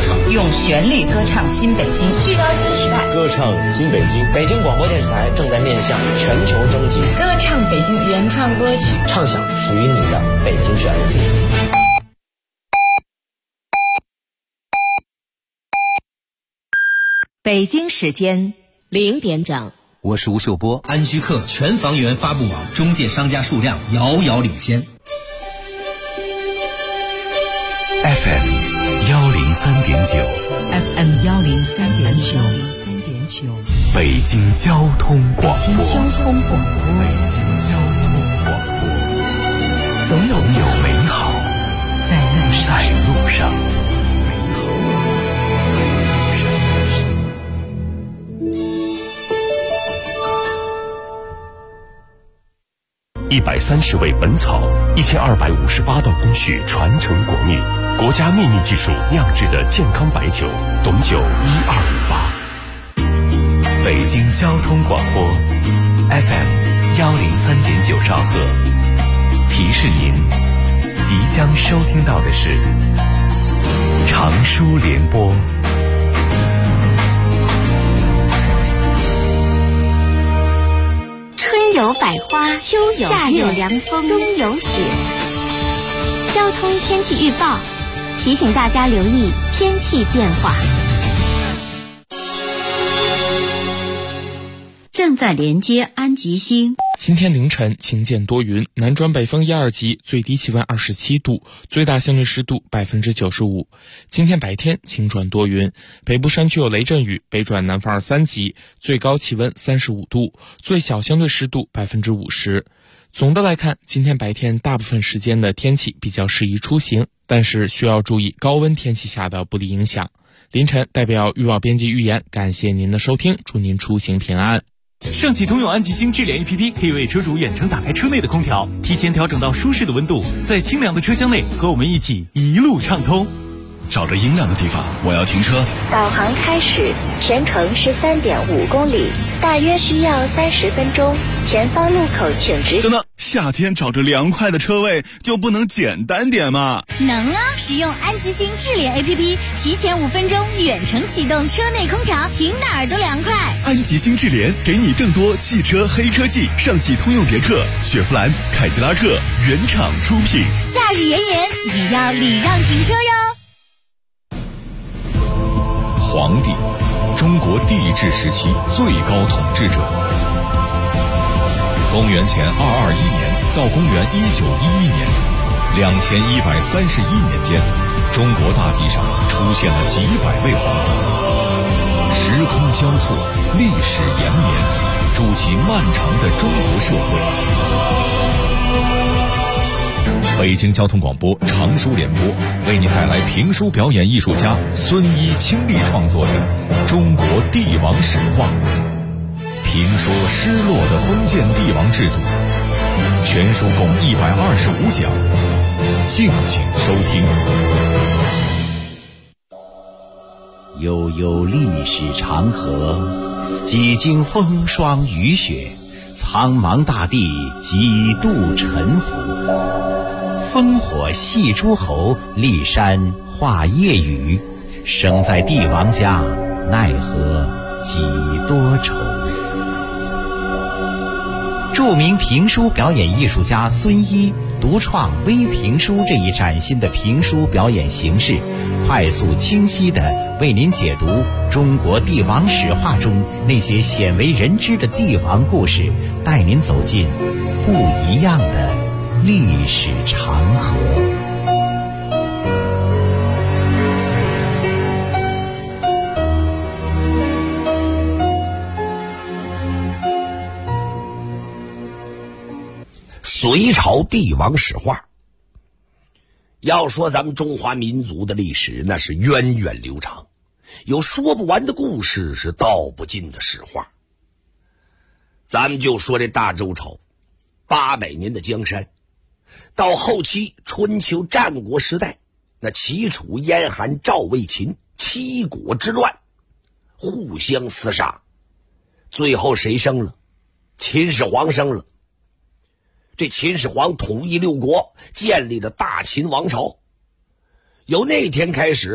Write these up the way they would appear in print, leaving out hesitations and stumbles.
唱， 用旋律歌唱新北京， 聚焦新时代， 歌唱新北京。 北京广播电视台正在面向全球征集歌唱北京原创歌曲， 唱响属于你的北京旋律。 北京时间 0点整， 我是吴秀波。 安居客全房源发布网中介商家数量遥遥领先。 FM 103.9 ，FM 103.9， 北京交通广播， 北京交通广播，总有美好在路上。130味本草，1258道工序传承国秘，国家秘密技术酿制的健康白酒，董酒1258。北京交通广播 FM 103.9兆赫，提示您即将收听到的是长舒联播。 春有百花，秋有夏有凉风，冬有雪。交通天气预报提醒大家留意天气变化。 正在连接安吉星。 今天凌晨晴间多云，南转北风1、2级，最低气温27度，最大相对湿度95%。今天白天晴转多云，北部山区有雷阵雨，北转南风2、3级，最高气温35度，最小相对湿度50%。总的来看，今天白天大部分时间的天气比较适宜出行，但是需要注意高温天气下的不利影响。凌晨代表预报编辑预言，感谢您的收听，祝您出行平安。 上汽通用安吉星智联 APP 可以为车主远程打开车内的空调，提前调整到舒适的温度，在清凉的车厢内和我们一起一路畅通。 找着阴凉的地方，我要停车。 导航开始，全程13.5公里，大约需要30分钟。前方路口请直行。 等等，夏天找着凉快的车位就不能简单点吗？ 能啊！使用安吉星智联 APP， 提前5分钟远程启动车内空调，停哪儿都凉快。 安吉星智联给你更多汽车黑科技，上汽通用别克、雪佛兰、凯迪拉克原厂出品。 夏日炎炎，也要礼让停车哟。 皇帝，中国帝制时期最高统治者。公元前221年到公元1911年，2131年间，中国大地上出现了几百位皇帝。时空交错，历史延绵，筑起漫长的中国社会。北京交通广播长舒联播为您带来评书表演艺术家孙一倾力创作的《中国帝王史话》，评说失落的封建帝王制度。全书共125讲，敬请收听。 悠悠历史长河，几经风霜雨雪，苍茫大地几度沉浮。烽火戏诸侯，骊山画夜雨，生在帝王家，奈何几多愁。著名评书表演艺术家孙一独创微评书这一崭新的评书表演形式，快速清晰地为您解读中国帝王史话中那些鲜为人知的帝王故事，带您走进不一样的历史长河。 隋朝帝王史话。要说咱们中华民族的历史，那是源远流长，有说不完的故事，是道不尽的史话。咱们就说这大周朝800年的江山，到后期春秋战国时代，那齐楚燕韩赵魏秦七国之乱，互相厮杀，最后谁胜了？秦始皇胜了。这秦始皇统一6国，建立了大秦王朝。由那天开始，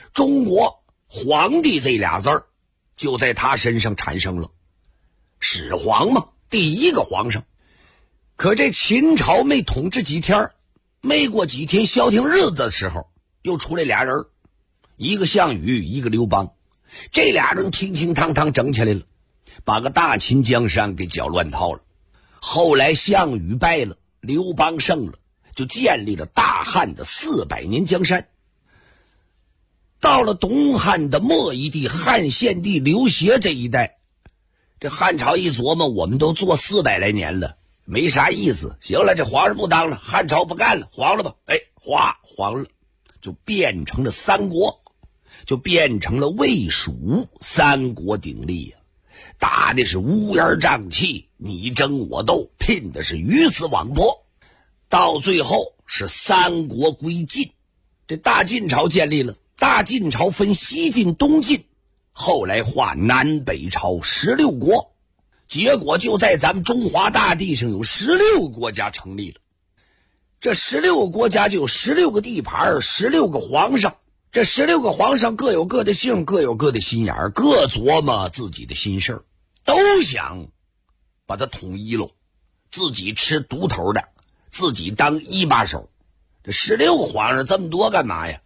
中国皇帝这俩字儿就在他身上产生了。始皇嘛，第一个皇上。可这秦朝没统治几天，没过几天消停日子的时候，又出来俩人，一个项羽，一个刘邦。这俩人听听堂堂整起来了，把个大秦江山给搅乱套了。后来项羽败了，刘邦胜了，就建立了大汉的400年江山。到了东汉的末一帝汉献帝刘协这一代，这汉朝一琢磨，我们都做400来年了，没啥意思，行了，这皇上不当了，汉朝不干了，黄了吧？黄了，就变成了三国，就变成了魏蜀三国鼎立呀，打的是乌烟瘴气，你争我斗，拼的是鱼死网破，到最后是三国归晋。这大晋朝建立了，大晋朝分西晋东晋，后来划南北朝16国，结果就在咱们中华大地上有16个国家成立了。这16个国家就有16个地盘，16个皇上，这16个皇上各有各的姓，各有各的心眼儿，各琢磨自己的心事儿，都想把它统一了，自己吃独头的，自己当一把手。这16个皇上这么多干嘛呀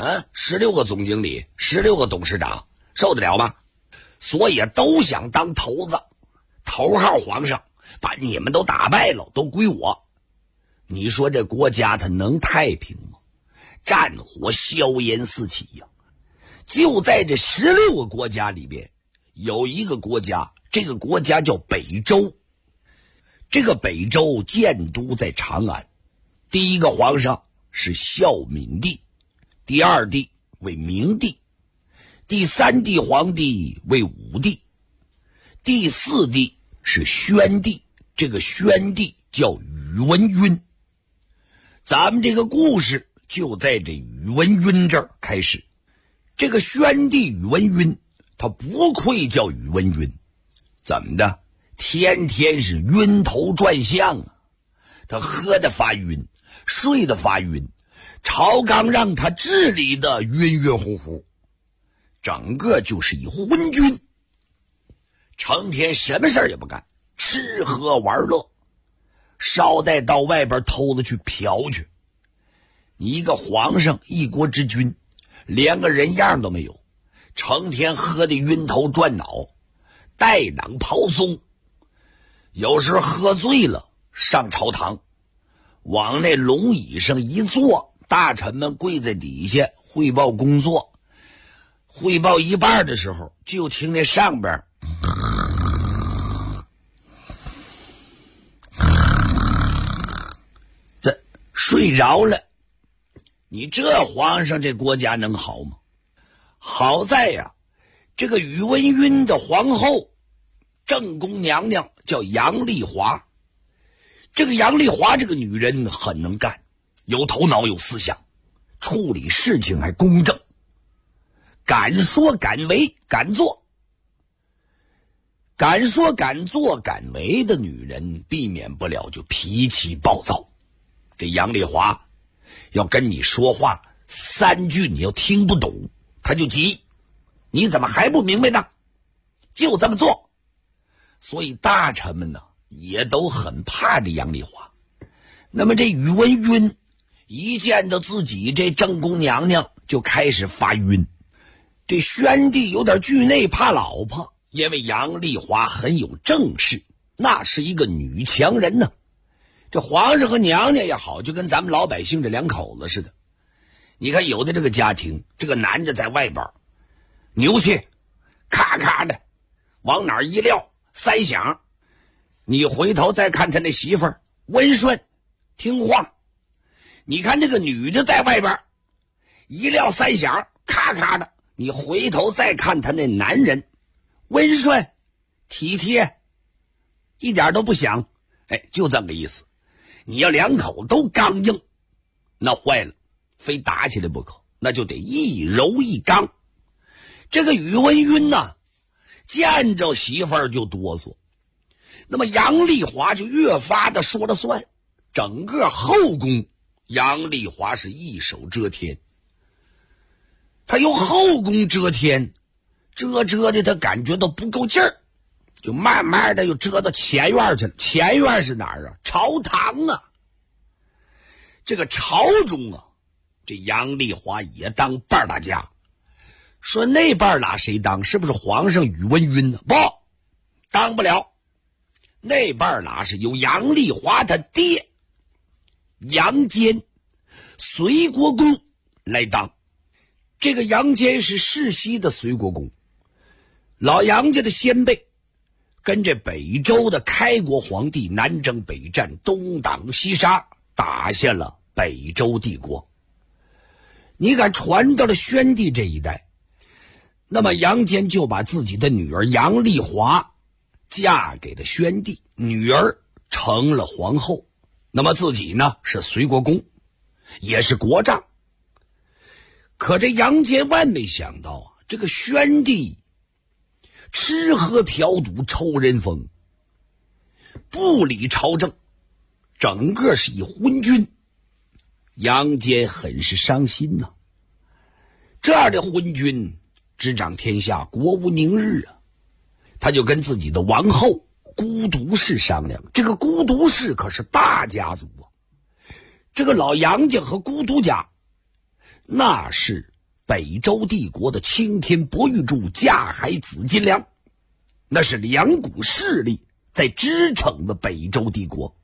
？16个总经理，16个董事长，受得了吗？所以都想当头子，头号皇上，把你们都打败了，都归我。你说这国家它能太平吗？战火硝烟四起呀！就在这16个国家里边，有一个国家，这个国家叫北周。这个北周建都在长安，第一个皇上是孝敏帝，第二帝为明帝，第三帝皇帝为武帝，第四帝是宣帝，这个宣帝叫宇文赟。咱们这个故事就在这宇文赟这儿开始。这个宣帝宇文赟，他不愧叫宇文赟，怎么的？天天是晕头转向啊！他喝得发晕，睡得发晕，朝纲让他治理的晕晕乎乎，整个就是一昏君，成天什么事儿也不干，吃喝玩乐，捎带到外边偷子去嫖去。你一个皇上，一国之君，连个人样都没有，成天喝得晕头转脑，带囊刨松。有时喝醉了上朝堂，往那龙椅上一坐，大臣们跪在底下汇报工作，汇报一半的时候，就听那上边这睡着了。你这皇上，这国家能好吗？好在呀，这个宇文赟的皇后正宫娘娘叫杨丽华。这个杨丽华这个女人很能干，有头脑有思想，处理事情还公正，敢说敢为敢做。敢说敢做敢为的女人避免不了就脾气暴躁。这杨丽华要跟你说话3句你要听不懂，她就急，你怎么还不明白呢？就这么做。所以大臣们呢也都很怕这杨丽华。那么这宇文赟一见到自己这正宫娘娘就开始发晕。这宣帝有点惧内怕老婆，因为杨丽华很有正事，那是一个女强人呢。这皇上和娘娘也好，就跟咱们老百姓这两口子似的。你看有的这个家庭，这个男的在外边牛气咔咔的往哪儿一撂3响，你回头再看他那媳妇儿温顺听话。你看这个女的在外边一撂3响咔咔的，你回头再看他那男人温顺体贴，一点都不响。就这个意思。你要两口都刚硬，那坏了，非打起来不可，那就得一柔一刚。这个宇文赟呐，见着媳妇儿就哆嗦，那么杨丽华就越发的说了算，整个后宫杨丽华是一手遮天。 他由后宫遮天，遮的他感觉到不够劲儿，就慢慢的又遮到前院去了。前院是哪儿啊？朝堂啊。这个朝中啊，这杨丽华也当半大家。说那半拉谁当？是不是皇上宇文赟呢？不，当不了。那半拉是由杨丽华他爹杨坚随国公来当。这个杨坚是世袭的随国公，老杨家的先辈，跟这北周的开国皇帝南征北战，东挡西杀，打下了北周帝国。你敢传到了宣帝这一代，那么杨坚就把自己的女儿杨丽华嫁给了宣帝，女儿成了皇后，那么自己呢是随国公，也是国丈。可这杨坚万没想到啊，这个宣帝吃喝嫖赌抽人风，不理朝政，整个是一昏君。杨坚很是伤心呐，这样的昏君执掌天下，国无宁日啊。他就跟自己的王后孤独氏商量，这个孤独氏可是大家族啊，这个老杨家和孤独家那是北周帝国的青天伯玉柱，架海紫金梁，那是两股势力在支撑的北周帝国。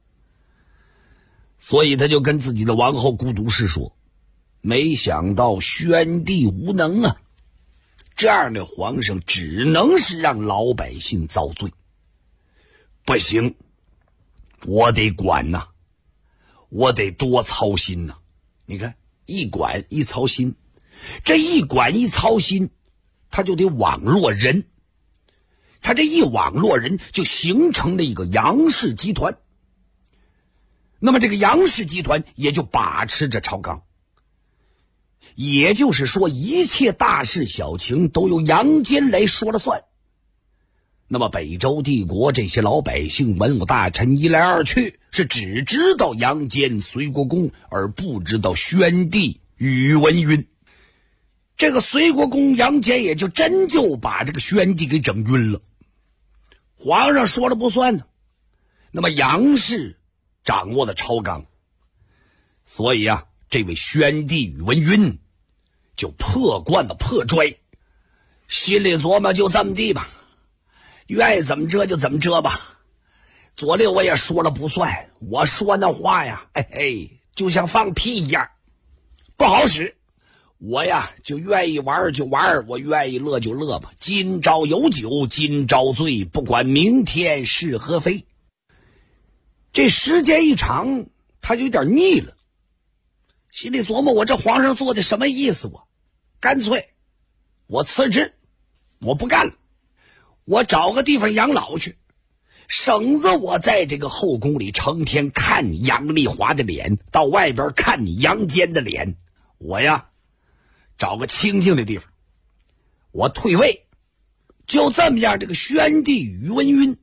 所以他就跟自己的王后孤独氏说，没想到宣帝无能啊，这样的皇上只能是让老百姓遭罪。不行，我得管呐，我得多操心呐。你看，一管一操心，这一管一操心，他就得网络人，他这一网络人就形成了一个杨氏集团。那么这个杨氏集团也就把持着朝纲，也就是说一切大事小情都由杨坚来说了算。那么北周帝国这些老百姓文武大臣一来二去，是只知道杨坚随国公，而不知道宣帝宇文赟。这个随国公杨坚也就真就把这个宣帝给整晕了，皇上说了不算呢。那么杨氏掌握了朝纲，所以啊，这位宣帝宇文赟就破罐子破摔，心里琢磨就这么地吧，愿意怎么着就怎么着吧。左右我也说了不算，我说那话呀，就像放屁一样，不好使。我呀就愿意玩就玩，我愿意乐就乐吧。今朝有酒今朝醉，不管明天是何非。这时间一长，他就有点腻了，心里琢磨，我这皇上做的什么意思？我干脆我辞职，我不干了，我找个地方养老去，省得我在这个后宫里成天看你杨丽华的脸，到外边看你杨坚的脸。我呀找个清静的地方，我退位。就这么样，这个宣帝宇文赟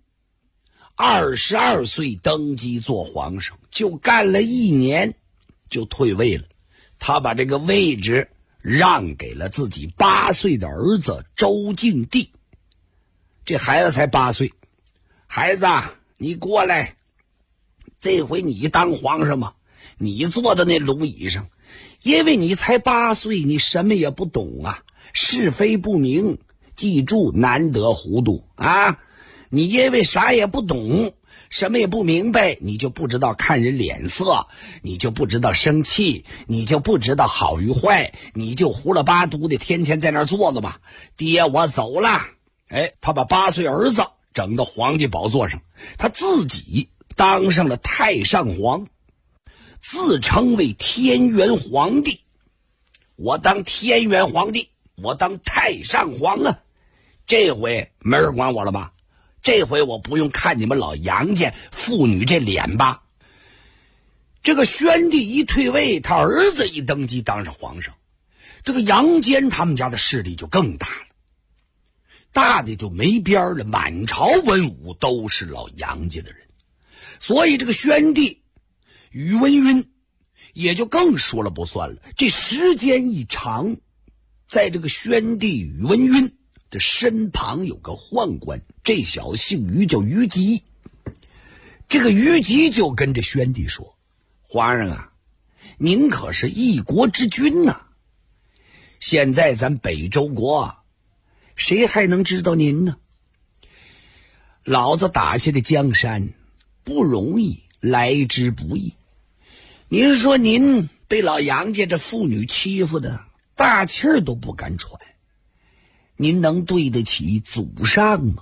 22岁登基做皇上，就干了1年就退位了。他把这个位置让给了自己8岁的儿子周敬帝。这孩子才8岁，孩子你过来，这回你当皇上嘛，你坐在那龙椅上，因为你才8岁，你什么也不懂啊，是非不明，记住难得糊涂啊。你因为啥也不懂，什么也不明白，你就不知道看人脸色，你就不知道生气，你就不知道好与坏，你就胡了八嘟的天天在那儿坐着吧。爹我走了。他把8岁儿子整到皇帝宝座上，他自己当上了太上皇，自称为天元皇帝。我当天元皇帝，我当太上皇啊，这回没人管我了吧？这回我不用看你们老杨家妇女这脸吧。这个宣帝一退位，他儿子一登基当上皇上，这个杨坚他们家的势力就更大了，大的就没边了，满朝文武都是老杨家的人。所以这个宣帝宇文赟也就更说了不算了。这时间一长， 在这个宣帝宇文赟的身旁有个宦官，这小子姓于，叫于吉。这个于吉就跟着宣帝说：皇上啊，您可是一国之君呐，现在咱北周国谁还能知道您呢？老子打下的江山不容易，来之不易。您说您被老杨家这妇女欺负的大气儿都不敢喘，您能对得起祖上吗？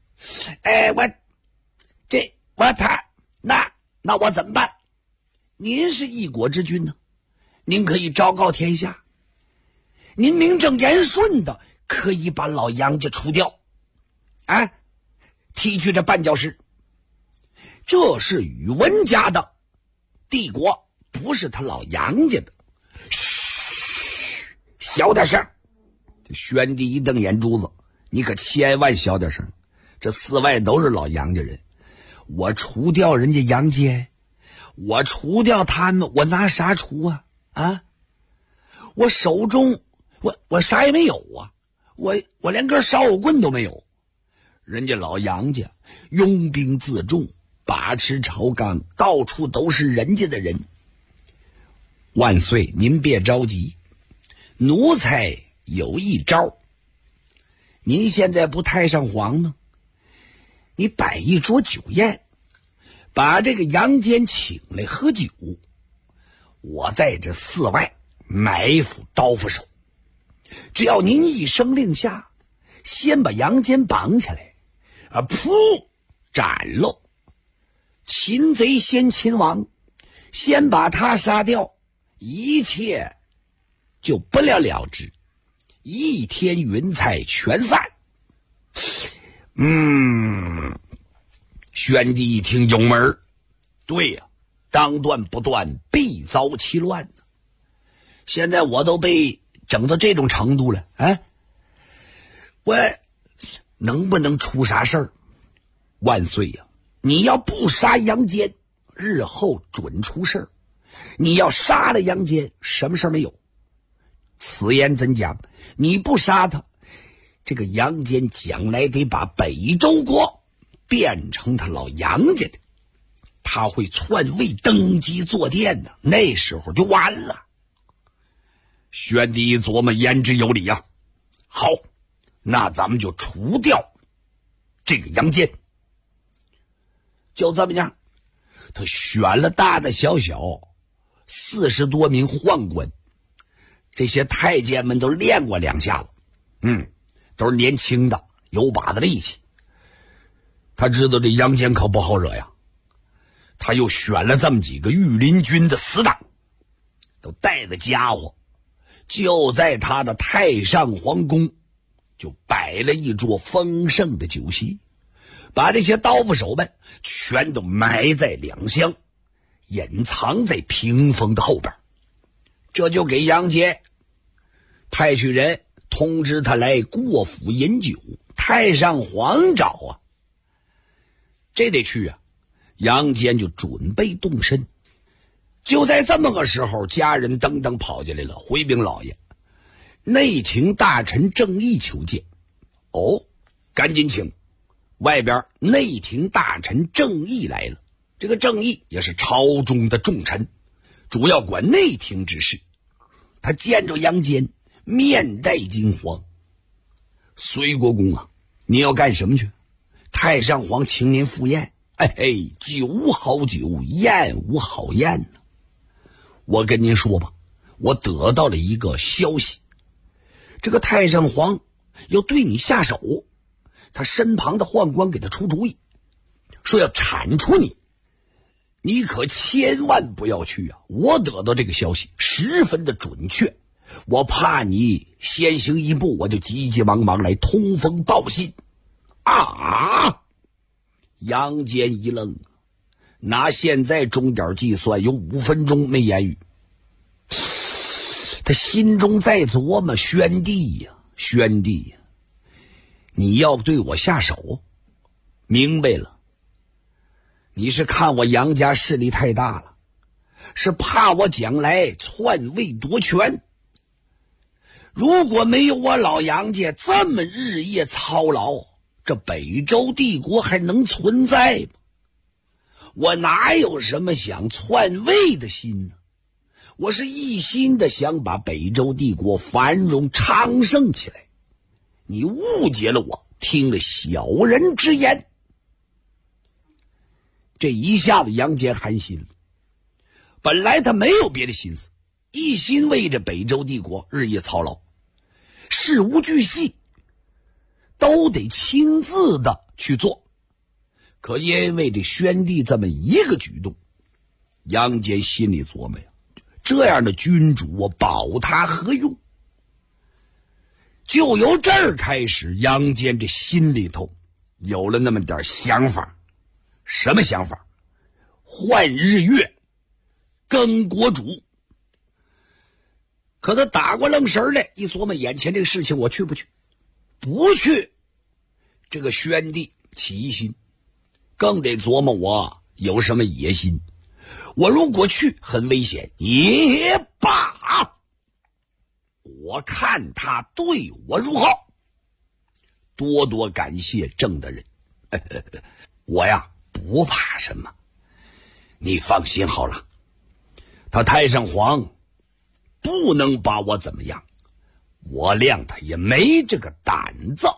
那我怎么办？您是一国之君呢，您可以昭告天下，您名正言顺的可以把老杨家除掉，提去这绊脚石。这是宇文家的帝国，不是他老杨家的。嘘，小点声。这宣帝一瞪眼珠子，你可千万小点声，这4外都是老杨家人，我除掉人家杨家，我除掉他们，我拿啥除啊？我手中我啥也没有啊，我连根烧火棍都没有。人家老杨家拥兵自重，把持朝纲，到处都是人家的人。万岁，您别着急，奴才有一招。您现在不太上皇吗？你摆一桌酒宴，把这个杨坚请来喝酒，我在这4外埋伏刀斧手，只要您一声令下，先把杨坚绑起来，噗，斩喽！擒贼先擒王，先把他杀掉，一切就不了了之，一天云彩全散。宣帝一听有门，对呀，当断不断，必遭其乱。现在我都被整到这种程度了，我能不能出啥事儿？万岁呀，你要不杀杨坚，日后准出事儿；你要杀了杨坚，什么事儿没有。此言怎讲？你不杀他，这个杨坚将来得把北周国变成他老杨家的，他会篡位登基坐殿的，那时候就完了。宣帝一琢磨，言之有理呀。好，那咱们就除掉这个杨坚。就这么样，他选了大大小小40多名宦官，这些太监们都练过2下子，都是年轻的，有把子力气。他知道这杨坚可不好惹呀，他又选了这么几个御林军的死党，都带着家伙，就在他的太上皇宫就摆了一桌丰盛的酒席，把这些刀斧手们全都埋在2厢，隐藏在屏风的后边。这就给杨坚派去人通知他来过府饮酒，太上皇找这得去杨坚就准备动身。就在这么个时候，家人登登跑进来了，回禀老爷，内廷大臣郑义求见。赶紧请。外边内廷大臣郑义来了，这个郑义也是朝中的重臣，主要管内廷之事。他见着杨坚，面带惊慌。隋国公你要干什么去？太上皇请您赴宴。酒无好酒，宴无好宴我跟您说吧，我得到了一个消息，这个太上皇要对你下手，他身旁的宦官给他出主意，说要铲除你，你可千万不要去我得到这个消息十分的准确，我怕你先行一步，我就急急忙忙来通风报信。杨坚一愣，拿现在钟点计算，有5分钟没言语。他心中在琢磨，宣帝呀，你要对我下手？明白了，你是看我杨家势力太大了，是怕我将来篡位夺权。 如果没有我老杨家这么日夜操劳，这北周帝国还能存在吗？我哪有什么想篡位的心呢？我是一心的想把北周帝国繁荣昌盛起来。你误解了我，听了小人之言。这一下子杨坚寒心了，本来他没有别的心思，一心为着北周帝国日夜操劳，事无巨细都得亲自的去做。可因为这宣帝这么一个举动，杨坚心里琢磨呀，这样的君主我保他何用？就由这儿开始，杨坚这心里头有了那么点想法。什么想法？换日月，更国主。可他打过愣神来，一琢磨眼前这个事情，我去不去？不去，这个宣帝起疑心，更得琢磨我有什么野心。我如果去很危险，也罢，我看他对我如何。多多感谢郑大人，我呀不怕什么，你放心好了，他太上皇不能把我怎么样，我谅他也没这个胆子。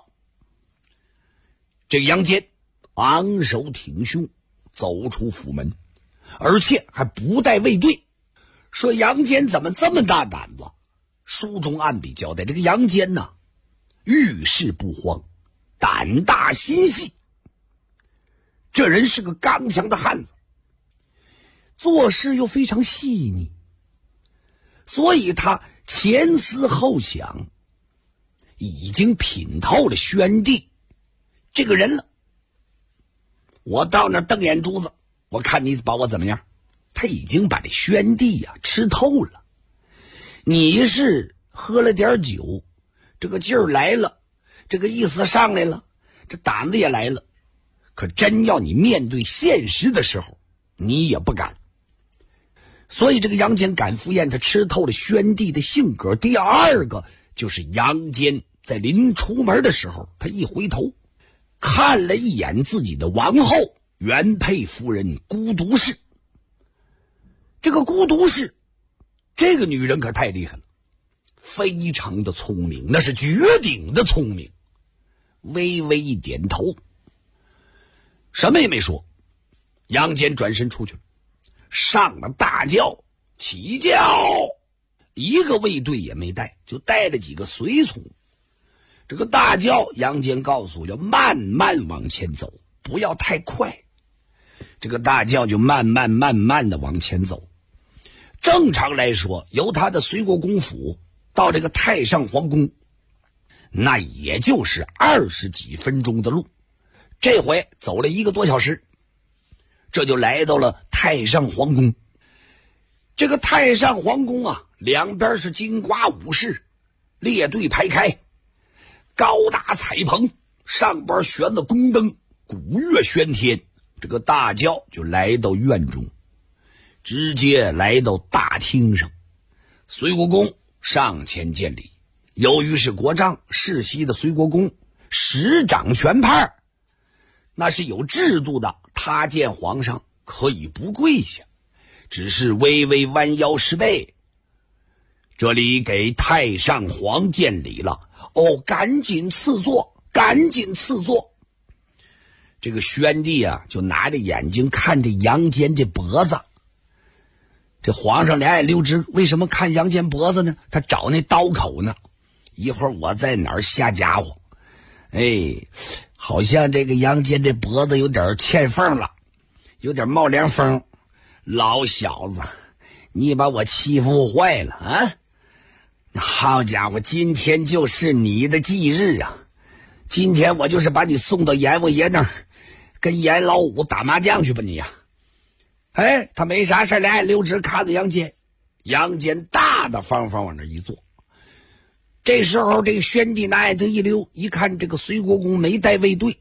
这个杨坚昂首挺胸走出府门，而且还不带卫队。说杨坚怎么这么大胆子？书中暗笔交代，这个杨坚呢，遇事不慌，胆大心细，这人是个刚强的汉子，做事又非常细腻，所以他前思后想，已经品透了宣帝这个人了。我到那瞪眼珠子，我看你把我怎么样？他已经把这宣帝呀吃透了。你是喝了点酒，这个劲儿来了，这个意思上来了，这胆子也来了，可真要你面对现实的时候，你也不敢。所以这个杨坚敢赴宴，他吃透了宣帝的性格。第二个就是杨坚在临出门的时候，他一回头看了一眼自己的王后原配夫人孤独氏。这个孤独氏，这个女人可太厉害了，非常的聪明，那是绝顶的聪明。微微一点头，什么也没说。杨坚转身出去了，上了大轿，起轿，一个卫队也没带，就带了几个随从。这个大轿，杨坚告诉要慢慢往前走，不要太快。这个大轿就慢慢的往前走。正常来说，由他的随国公府到这个太上皇宫，那也就是20几分钟的路。这回走了1个多小时，这就来到了太上皇宫。这个太上皇宫啊，两边是金瓜武士，列队排开，高大彩棚，上边悬的宫灯，鼓乐喧天。这个大轿就来到院中，直接来到大厅上。随国公上前见礼。由于是国丈，世袭的随国公实掌全派，那是有制度的，他见皇上可以不跪下，只是微微弯腰施背。这里给太上皇见礼了，哦，赶紧赐座，赶紧赐座。这个宣帝啊，就拿着眼睛看着杨坚这脖子。这皇上两眼溜直，为什么看杨坚脖子呢？他找那刀口呢。一会儿我在哪儿瞎家伙，好像这个杨坚这脖子有点欠缝了，有点冒凉风。老小子，你把我欺负坏了啊！好家伙，今天就是你的忌日啊！今天我就是把你送到阎王爷那儿，跟阎老五打麻将去吧你呀！他没啥事，两眼溜直看着杨坚，杨坚大大方方往那一坐。这时候这个宣帝拿眼睛一溜，一看这个随国公没带卫队。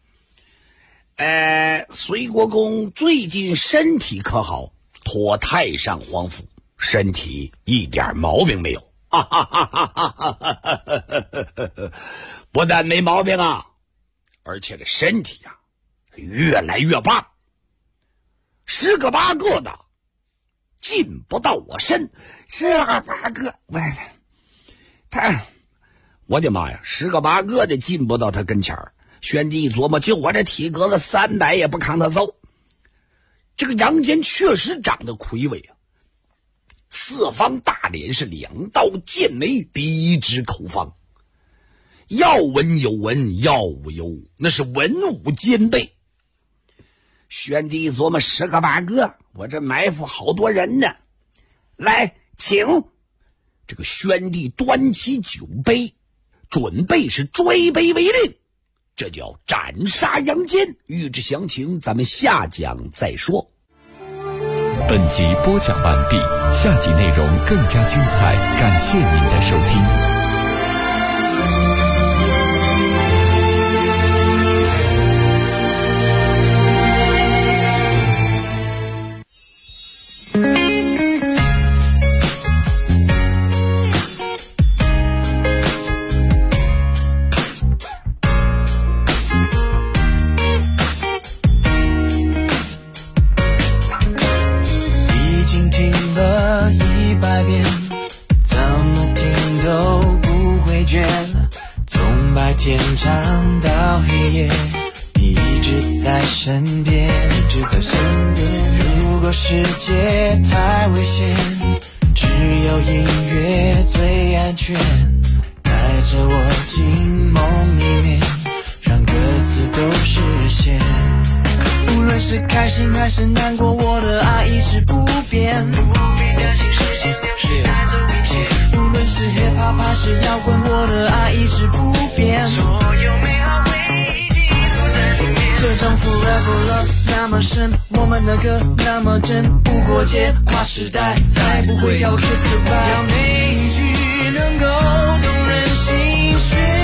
随国公最近身体可好？托太上皇府，身体一点毛病没有不但没毛病啊，而且这身体呀越来越棒。10个8个的进不到我身，10个8个，我的妈呀，10个8个的进不到他跟前儿。宣帝一琢磨，就我这体格子，300也不扛他走。这个杨坚确实长得魁伟啊，四方大脸是2道剑眉，鼻直口方，要文有文，要武有武，那是文武兼备。宣帝一琢磨，10个8个，我这埋伏好多人呢。来，请。这个宣帝端起酒杯，准备是追杯为令，这叫斩杀杨坚。欲知详情，咱们下讲再说。 本集播讲完毕，下集内容更加精彩，感谢您的收听。 天长到黑夜，你一直在身边，一直在身边。如果世界太危险，只有音乐最安全。带着我进梦里面，让歌词都实现。无论是开心还是难过，我的爱一直不变。不必担心时间流逝带走一切。无论是 hip hop 还是摇滚，我的爱一直不变。所有美好回忆记录在里面。这种 forever love 那么深，我们的歌那么真，不过界跨时代，再不会叫 kiss goodbye。要每一句能够动人心弦。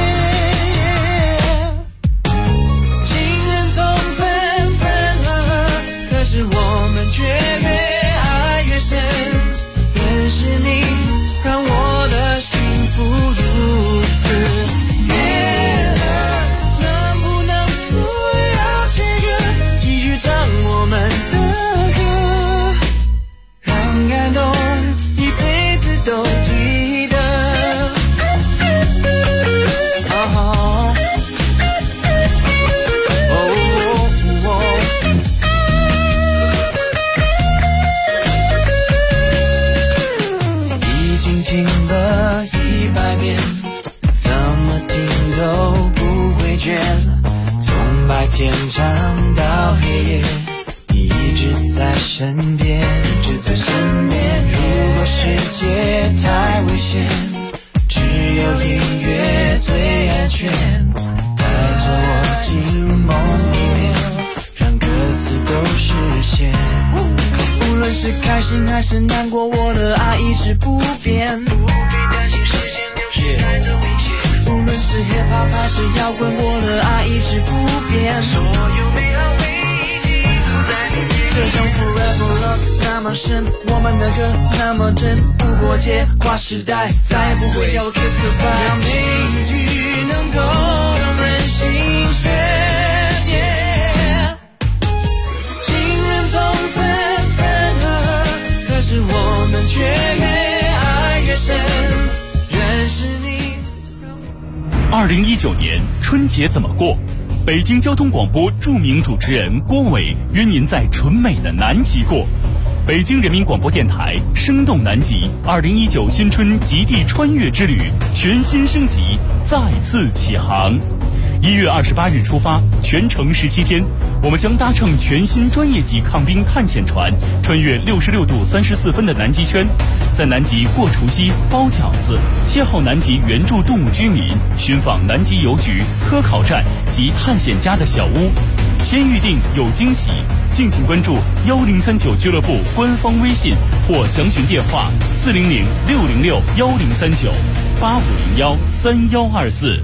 是我们却越爱越深，认识你让我的幸福如此悦耳。能不能不要这个，继续唱我们的歌，让感动一辈子都记得。听了100遍，怎么听都不会倦。从白天长到黑夜，你一直在身边，一直在身边。如果世界太危险，只有音乐最安全。带着我进梦里面，让歌词都实现。无论是开心还是难过，我的爱一直不变。不必担心时间流逝带走一切。无论是 hip hop 还是摇滚，我的爱一直不变。所有美好回忆记录在里面。这种 forever love 那么深，我们的歌那么真，不过界跨时代，再不会叫我 kiss goodbye。让每一句能够动人心弦。是我们却越爱越深，认识你。 2019年春节怎么过？北京交通广播著名主持人郭伟约您在纯美的南极过。北京人民广播电台生动南极2019新春极地穿越之旅全新升级，再次启航。1月28日出发，全程17天，我们将搭乘全新专业级抗冰探险船，穿越66度34分的南极圈，在南极过除夕、包饺子，邂逅南极原住动物居民，寻访南极邮局、科考站及探险家的小屋。先预定有惊喜，敬请关注1039俱乐部官方微信或详询电话400-606-1039-8501-3124。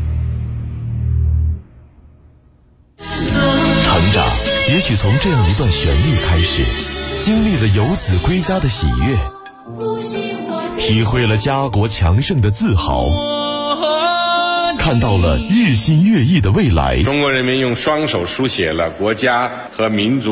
成长也许从这样一段旋律开始，经历了游子归家的喜悦， 体会了家国强盛的自豪，看到了日新月异的未来。 中国人民用双手书写了国家和民族